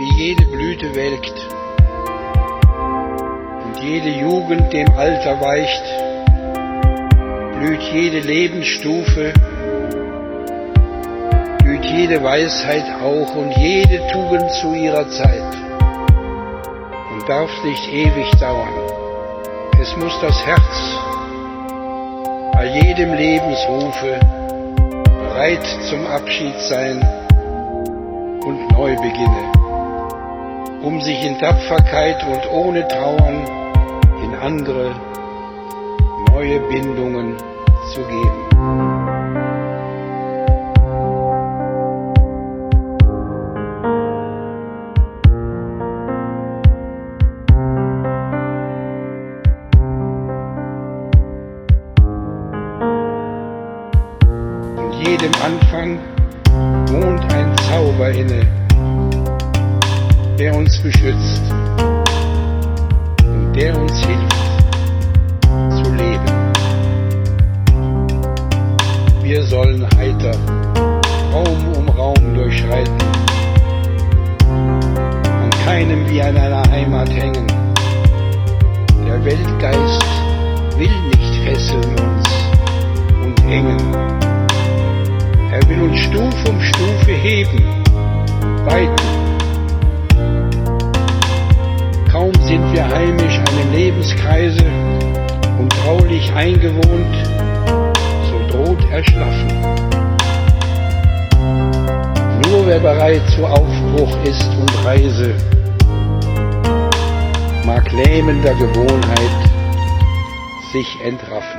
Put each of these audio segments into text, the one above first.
wie jede Blüte welkt und jede Jugend dem Alter weicht, blüht jede Lebensstufe, blüht jede Weisheit auch und jede Tugend zu ihrer Zeit und darf nicht ewig dauern. Es muss das Herz bei jedem Lebensrufe bereit zum Abschied sein und Neubeginne, um sich in Tapferkeit und ohne Trauern in andere, neue Bindungen zu geben. Und jedem Anfang wohnt ein Zauber inne, der uns beschützt und der uns hilft zu leben. Wir sollen heiter Raum um Raum durchschreiten, an keinem wie an einer Heimat hängen. Der Weltgeist will nicht fesseln uns und engen. Er will uns Stufe um Stufe heben, weiten. Kaum sind wir heimisch einem Lebenskreise und traulich eingewohnt, so droht Erschlaffen. Nur wer bereit zu Aufbruch ist und Reise, mag lähmender Gewohnheit sich entraffen.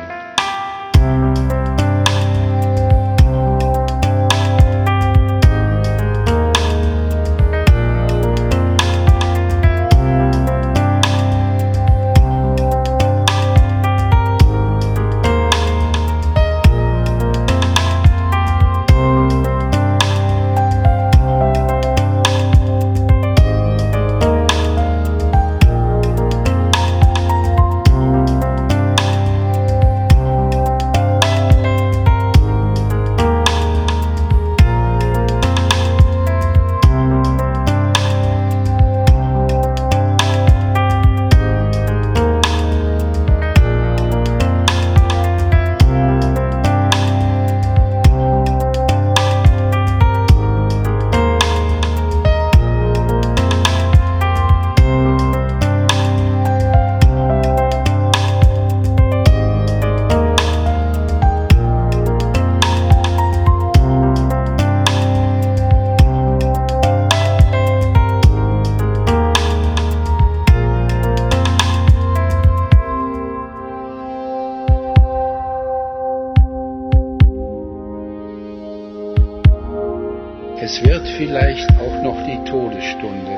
Es wird vielleicht auch noch die Todesstunde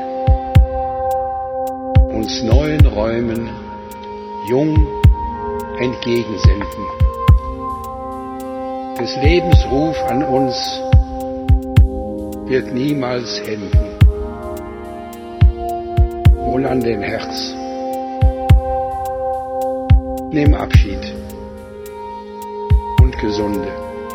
uns neuen Räumen jung entgegensenden. Des Lebens Ruf an uns wird niemals enden. Wohl an dem Herz. Nimm Abschied und Gesunde.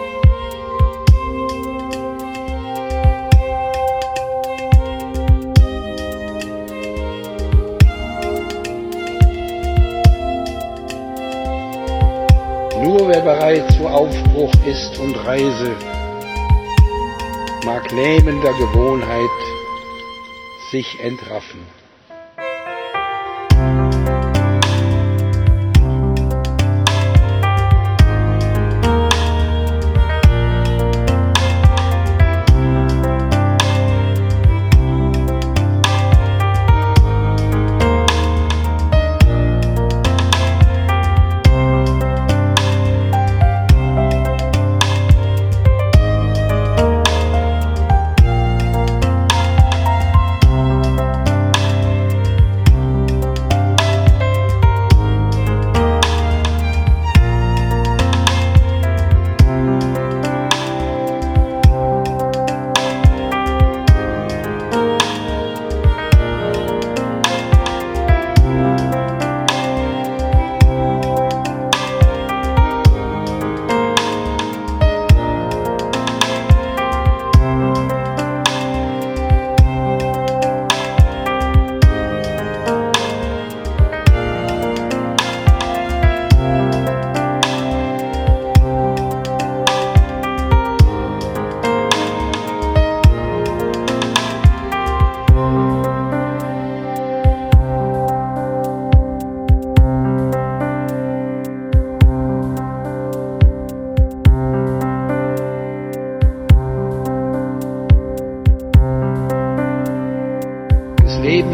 Nur wer bereit zu Aufbruch ist und Reise, mag lähmender Gewohnheit sich entraffen.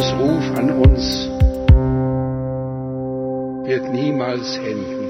Gottes Ruf an uns wird niemals enden.